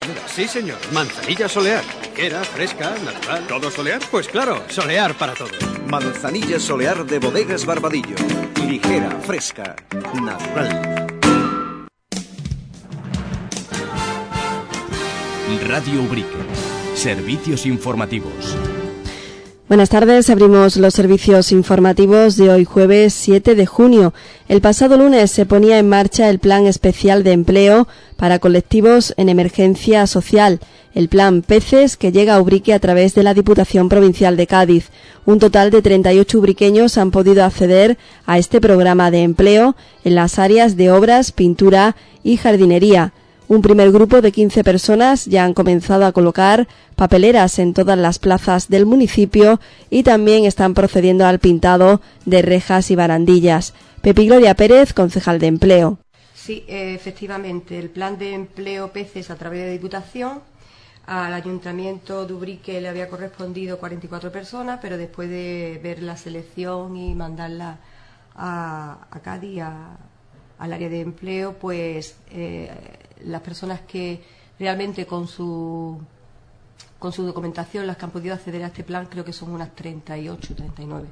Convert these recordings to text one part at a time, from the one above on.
Sí, señor. Manzanilla solear. Ligera, fresca, natural. ¿Todo solear? Pues claro, solear para todos. Manzanilla solear de Bodegas Barbadillo. Ligera, fresca, natural. Radio Ubrique. Servicios informativos. Buenas tardes, abrimos los servicios informativos de hoy jueves 7 de junio. El pasado lunes se ponía en marcha el Plan Especial de Empleo para colectivos en emergencia social, el Plan Peces, que llega a Ubrique a través de la Diputación Provincial de Cádiz. Un total de 38 ubriqueños han podido acceder a este programa de empleo en las áreas de obras, pintura y jardinería. Un primer grupo de 15 personas ya han comenzado a colocar papeleras en todas las plazas del municipio y también están procediendo al pintado de rejas y barandillas. Pepi Gloria Pérez, concejal de Empleo. Sí, efectivamente, el plan de empleo Peces a través de Diputación, al Ayuntamiento de Ubrique le había correspondido 44 personas, pero después de ver la selección y mandarla a Cádiz, al área de empleo, pues las personas que realmente con su documentación, las que han podido acceder a este plan, creo que son unas 38, 39.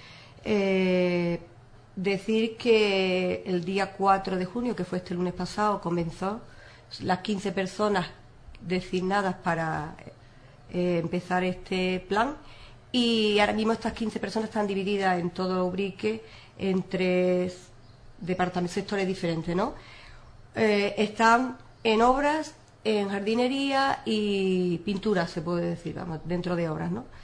Decir que el día 4 de junio, que fue este lunes pasado, comenzó las 15 personas designadas para empezar este plan, y ahora mismo estas 15 personas están divididas en todo Ubrique en 3 sectores diferentes, ¿no? Están en obras, en jardinería y pintura, se puede decir, vamos, dentro de obras, ¿no?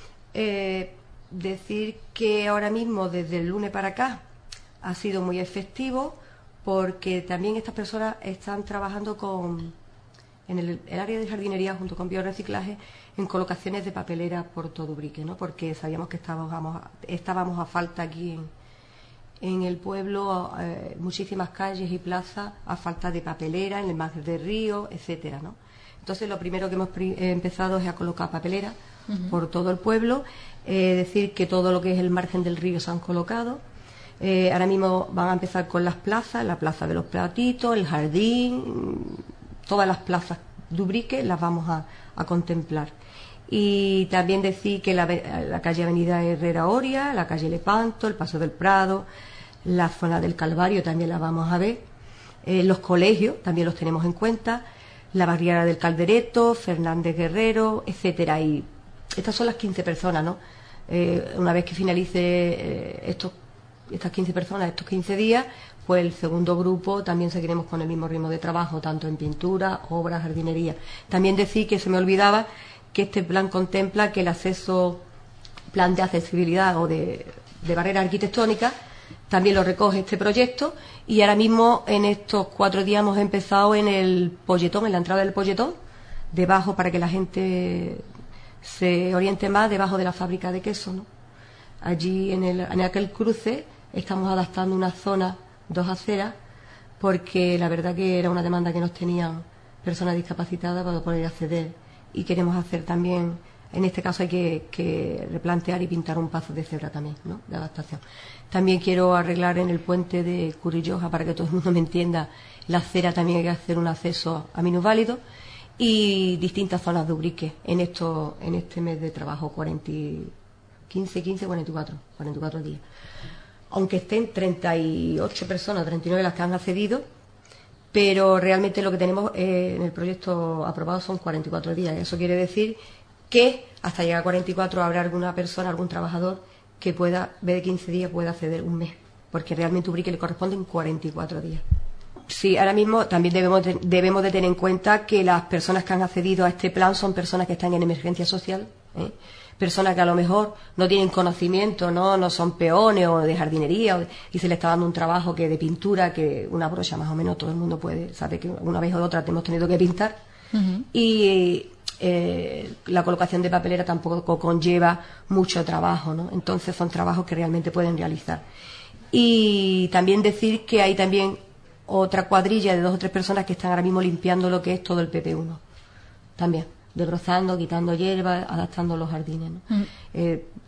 Decir que ahora mismo, desde el lunes para acá, ha sido muy efectivo, porque también estas personas están trabajando en el área de jardinería, junto con biorreciclaje, en colocaciones de papelera por todo Ubrique, ¿no? Porque sabíamos que estábamos a falta aquí en el pueblo, muchísimas calles y plazas a falta de papelera, en el margen del río, etcétera, ¿no? Entonces, lo primero que hemos empezado es a colocar papelera por todo el pueblo. Decir que todo lo que es el margen del río se han colocado. Ahora mismo van a empezar con las plazas, la plaza de los Platitos, el jardín, todas las plazas de Ubrique las vamos a contemplar. Y también decir que la calle Avenida Herrera Oria, la calle Lepanto, el Paso del Prado, la zona del Calvario también la vamos a ver. Los colegios también los tenemos en cuenta, la barriada del Caldereto, Fernández Guerrero, etcétera. Y estas son las 15 personas, ¿no? Una vez que finalice estas 15 personas, estos 15 días, pues el segundo grupo también seguiremos con el mismo ritmo de trabajo, tanto en pintura, obras, jardinería. También decir que se me olvidaba que este plan contempla que el plan de accesibilidad o de barrera arquitectónica, también lo recoge este proyecto, y ahora mismo en estos 4 días hemos empezado en el Polletón, en la entrada del Polletón, debajo, para que la gente se oriente más, debajo de la fábrica de queso, ¿no? Allí en aquel cruce estamos adaptando una zona, 2 aceras, porque la verdad que era una demanda que nos tenían personas discapacitadas para poder acceder, y queremos hacer también, en este caso hay que replantear y pintar un paso de cebra también, ¿no? De adaptación. También quiero arreglar en el puente de Curilloja, para que todo el mundo me entienda, la acera también hay que hacer un acceso a minusválidos, y distintas zonas de Ubrique en este mes de trabajo, 44 días. Aunque estén 38 personas, 39 las que han accedido, pero realmente lo que tenemos en el proyecto aprobado son 44 días. Eso quiere decir que hasta llegar a 44 habrá alguna persona, algún trabajador que pueda, en vez de 15 días, pueda acceder un mes, porque realmente a Ubrique le corresponden 44 días. Sí, ahora mismo también debemos de tener en cuenta que las personas que han accedido a este plan son personas que están en emergencia social, personas que a lo mejor no tienen conocimiento, no son peones o de jardinería, y se les está dando un trabajo que de pintura, que una brocha más o menos todo el mundo puede saber que una vez o otra hemos tenido que pintar. Y la colocación de papelera tampoco conlleva mucho trabajo, ¿no? Entonces son trabajos que realmente pueden realizar. Y también decir que hay también otra cuadrilla de 2 o 3 personas que están ahora mismo limpiando lo que es todo el PP1 también, desbrozando, quitando hierba, adaptando los jardines, ¿no?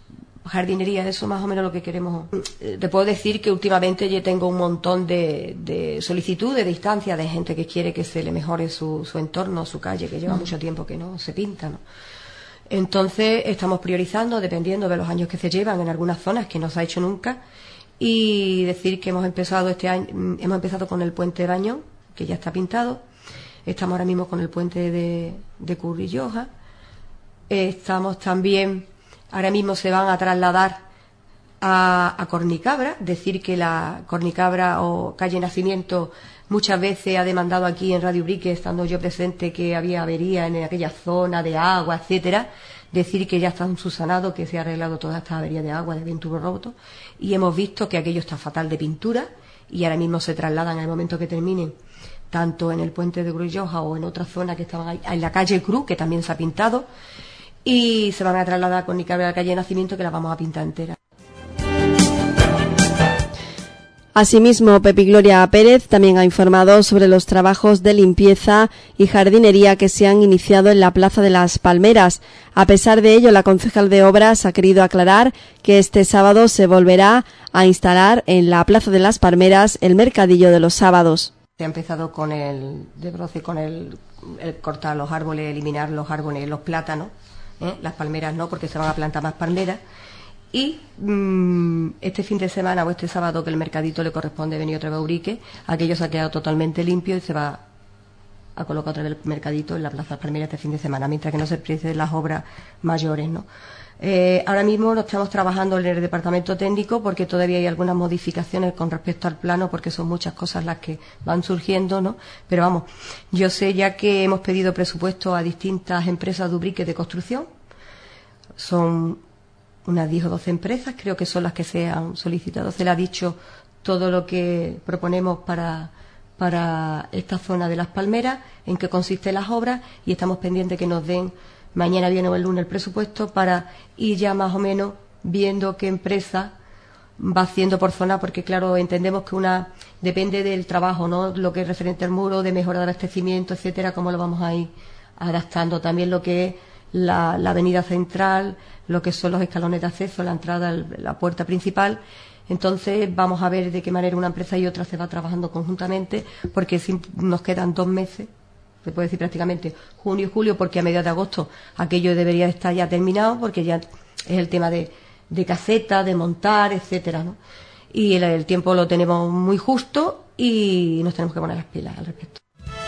jardinería, eso más o menos lo que queremos. Te puedo decir que últimamente yo tengo un montón de solicitudes de distancia de gente que quiere que se le mejore su entorno, su calle, que lleva mucho tiempo que no se pinta, ¿no? Entonces estamos priorizando dependiendo de los años que se llevan en algunas zonas que no se ha hecho nunca, y decir que hemos empezado este año, hemos empezado con el puente de Bañón, que ya está pintado. Estamos ahora mismo con el puente de Currilloja. Estamos también, ahora mismo se van a trasladar a Cornicabra, decir que la Cornicabra o calle Nacimiento muchas veces ha demandado aquí en Radio Ubrique, estando yo presente, que había avería en aquella zona de agua, etcétera. Decir que ya está subsanado, que se ha arreglado toda esta avería de agua, de bien tubo roto, y hemos visto que aquello está fatal de pintura, y ahora mismo se trasladan en el momento que terminen, tanto en el puente de Currilloja o en otra zona que estaban ahí, en la calle Cruz, que también se ha pintado, y se van a trasladar con Nicabra a la calle de Nacimiento, que la vamos a pintar entera. Asimismo, Pepi Gloria Pérez también ha informado sobre los trabajos de limpieza y jardinería que se han iniciado en la Plaza de las Palmeras. A pesar de ello, la concejal de Obras ha querido aclarar que este sábado se volverá a instalar en la Plaza de las Palmeras el mercadillo de los sábados. Se ha empezado con el cortar los árboles, eliminar los árboles, los plátanos, las palmeras no, porque se van a plantar más palmeras. Y este fin de semana o este sábado, que el mercadito le corresponde venir otra vez a Ubrique, aquello se ha quedado totalmente limpio y se va a colocar otra vez el mercadito en la Plaza Palmera este fin de semana, mientras que no se empiecen las obras mayores, ¿no? Ahora mismo no estamos trabajando en el departamento técnico porque todavía hay algunas modificaciones con respecto al plano, porque son muchas cosas las que van surgiendo, ¿no? Pero vamos, yo sé ya que hemos pedido presupuesto a distintas empresas de Ubrique de construcción. Son unas 10 o 12 empresas, creo que son las que se han solicitado. Se le ha dicho todo lo que proponemos para esta zona de las Palmeras, en qué consisten las obras, y estamos pendientes que nos den mañana, viernes o el lunes el presupuesto para ir ya más o menos viendo qué empresa va haciendo por zona, porque claro, entendemos que una depende del trabajo, ¿no? Lo que es referente al muro, de mejora de abastecimiento, etcétera, cómo lo vamos a ir adaptando. También lo que es la avenida central, lo que son los escalones de acceso, la entrada, la puerta principal. Entonces vamos a ver de qué manera una empresa y otra se va trabajando conjuntamente, porque nos quedan 2 meses, se puede decir prácticamente junio y julio, porque a mediados de agosto aquello debería estar ya terminado, porque ya es el tema de caseta, de montar, etcétera, ¿no? Y el tiempo lo tenemos muy justo y nos tenemos que poner las pilas al respecto.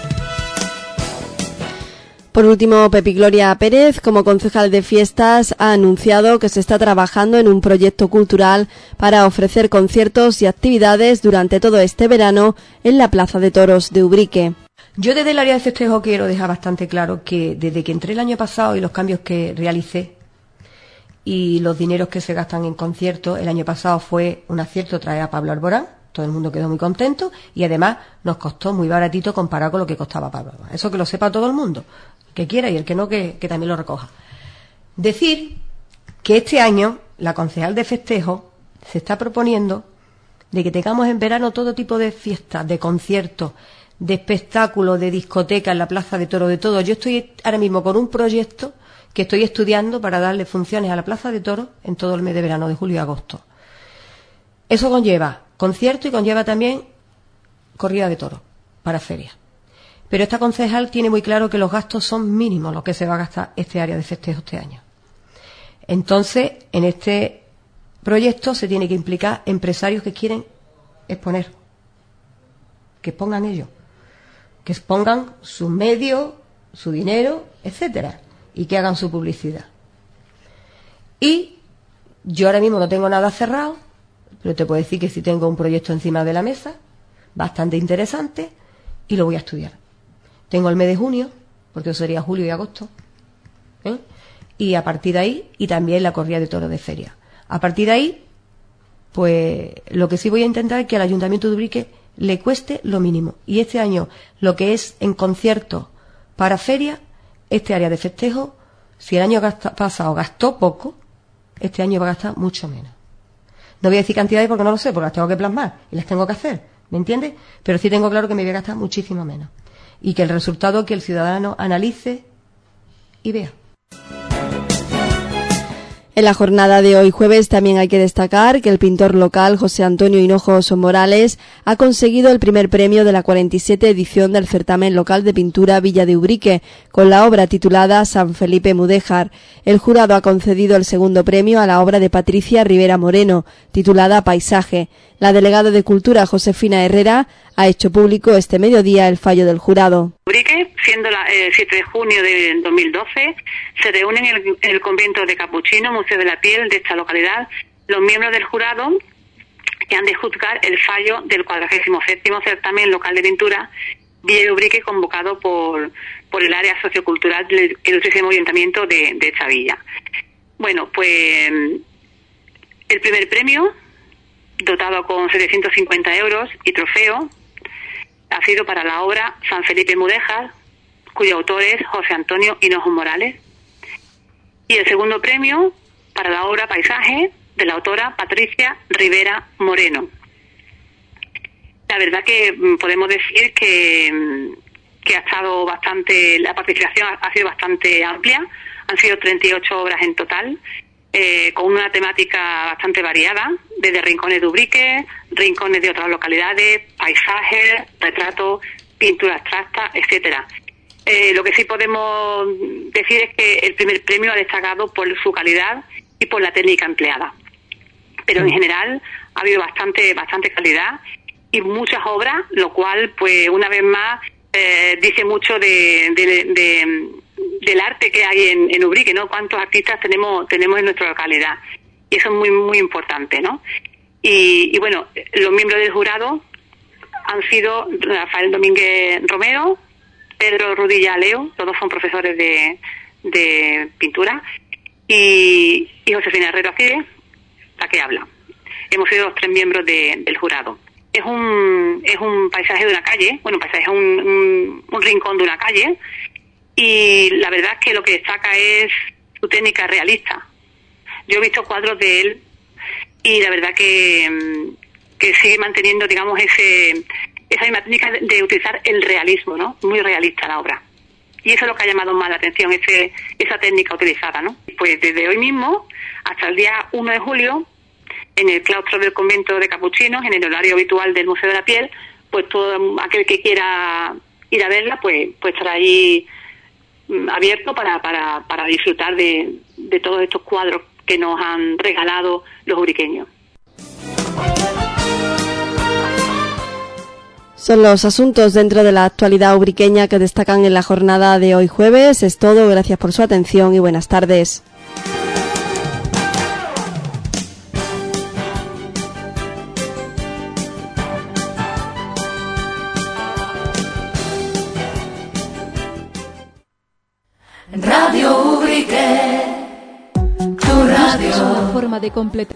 Por último, Pepi Gloria Pérez, como concejal de fiestas, ha anunciado que se está trabajando en un proyecto cultural para ofrecer conciertos y actividades durante todo este verano en la Plaza de Toros de Ubrique. Yo desde el área de festejo quiero dejar bastante claro que desde que entré el año pasado y los cambios que realicé y los dineros que se gastan en conciertos, el año pasado fue un acierto traer a Pablo Alborán. Todo el mundo quedó muy contento y además nos costó muy baratito comparado con lo que costaba Pablo Alborán. Eso que lo sepa todo el mundo, el que quiera, y el que no, que también lo recoja. Decir que este año la concejal de festejo se está proponiendo de que tengamos en verano todo tipo de fiestas, de conciertos, de espectáculos, de discotecas en la Plaza de Toros, de todo. Yo estoy ahora mismo con un proyecto que estoy estudiando para darle funciones a la Plaza de Toros en todo el mes de verano, de julio y agosto. Eso conlleva concierto y conlleva también corrida de toros para ferias. Pero esta concejal tiene muy claro que los gastos son mínimos los que se va a gastar este área de festejo este año. Entonces, en este proyecto se tiene que implicar empresarios que quieren exponer, que expongan ellos, que expongan sus medios, su dinero, etcétera, y que hagan su publicidad. Y yo ahora mismo no tengo nada cerrado, pero te puedo decir que sí tengo un proyecto encima de la mesa, bastante interesante, y lo voy a estudiar. Tengo el mes de junio, porque eso sería julio y agosto, y a partir de ahí, y también la corrida de toros de feria. A partir de ahí, pues lo que sí voy a intentar es que al Ayuntamiento de Ubrique le cueste lo mínimo. Y este año, lo que es en conciertos para feria, este área de festejo, si el año pasado gastó poco, este año va a gastar mucho menos. No voy a decir cantidades porque no lo sé, porque las tengo que plasmar y las tengo que hacer, ¿me entiendes? Pero sí tengo claro que me voy a gastar muchísimo menos. Y que el resultado que el ciudadano analice y vea. En la jornada de hoy jueves también hay que destacar que el pintor local José Antonio Hinojos Morales ha conseguido el primer premio de la 47 edición del certamen local de pintura Villa de Ubrique con la obra titulada San Felipe Mudéjar. El jurado ha concedido el segundo premio a la obra de Patricia Rivera Moreno, titulada Paisaje. La delegada de Cultura, Josefina Herrera, ha hecho público este mediodía el fallo del jurado. Ubrique, siendo el 7 de junio de 2012, se reúnen en el convento de Capuchino, Museo de la Piel de esta localidad, los miembros del jurado que han de juzgar el fallo del 47º certamen local de pintura Villa de Ubrique, convocado por el área sociocultural del Ilustrísimo Ayuntamiento de esta villa. Bueno, pues el primer premio, dotado con 750 euros y trofeo, ha sido para la obra San Felipe Mudéjar, cuyo autor es José Antonio Hinojos Morales. Y el segundo premio para la obra Paisaje, de la autora Patricia Rivera Moreno. La verdad que podemos decir que ha estado bastante, la participación ha sido bastante amplia. Han sido 38 obras en total, con una temática bastante variada, desde rincones de Ubrique, rincones de otras localidades, paisajes, retratos, pintura abstracta, etcétera. Lo que sí podemos decir es que el primer premio ha destacado por su calidad y por la técnica empleada. Pero en general ha habido bastante calidad y muchas obras, lo cual, pues una vez más, dice mucho del arte que hay en Ubrique, ¿no? Cuántos artistas tenemos en nuestra localidad. Y eso es muy, muy importante, ¿no? Y bueno, los miembros del jurado han sido Rafael Domínguez Romero, Pedro Rudilla Leo, todos son profesores de pintura, y Josefina Herrera Cide, la que habla. Hemos sido los 3 miembros del jurado. Es un paisaje de una calle, es un rincón de una calle, y la verdad es que lo que destaca es su técnica realista. Yo he visto cuadros de él y la verdad que sigue manteniendo, digamos, esa misma técnica de utilizar el realismo, ¿no? Muy realista la obra. Y eso es lo que ha llamado más la atención, esa técnica utilizada, ¿no? Pues desde hoy mismo hasta el día 1 de julio, en el claustro del convento de Capuchinos, en el horario habitual del Museo de la Piel, pues todo aquel que quiera ir a verla, pues estará ahí abierto para disfrutar de todos estos cuadros que nos han regalado los ubriqueños. Son los asuntos dentro de la actualidad ubriqueña que destacan en la jornada de hoy jueves. Es todo, gracias por su atención y buenas tardes. Radio Ubrique, tu radio. Forma de completar.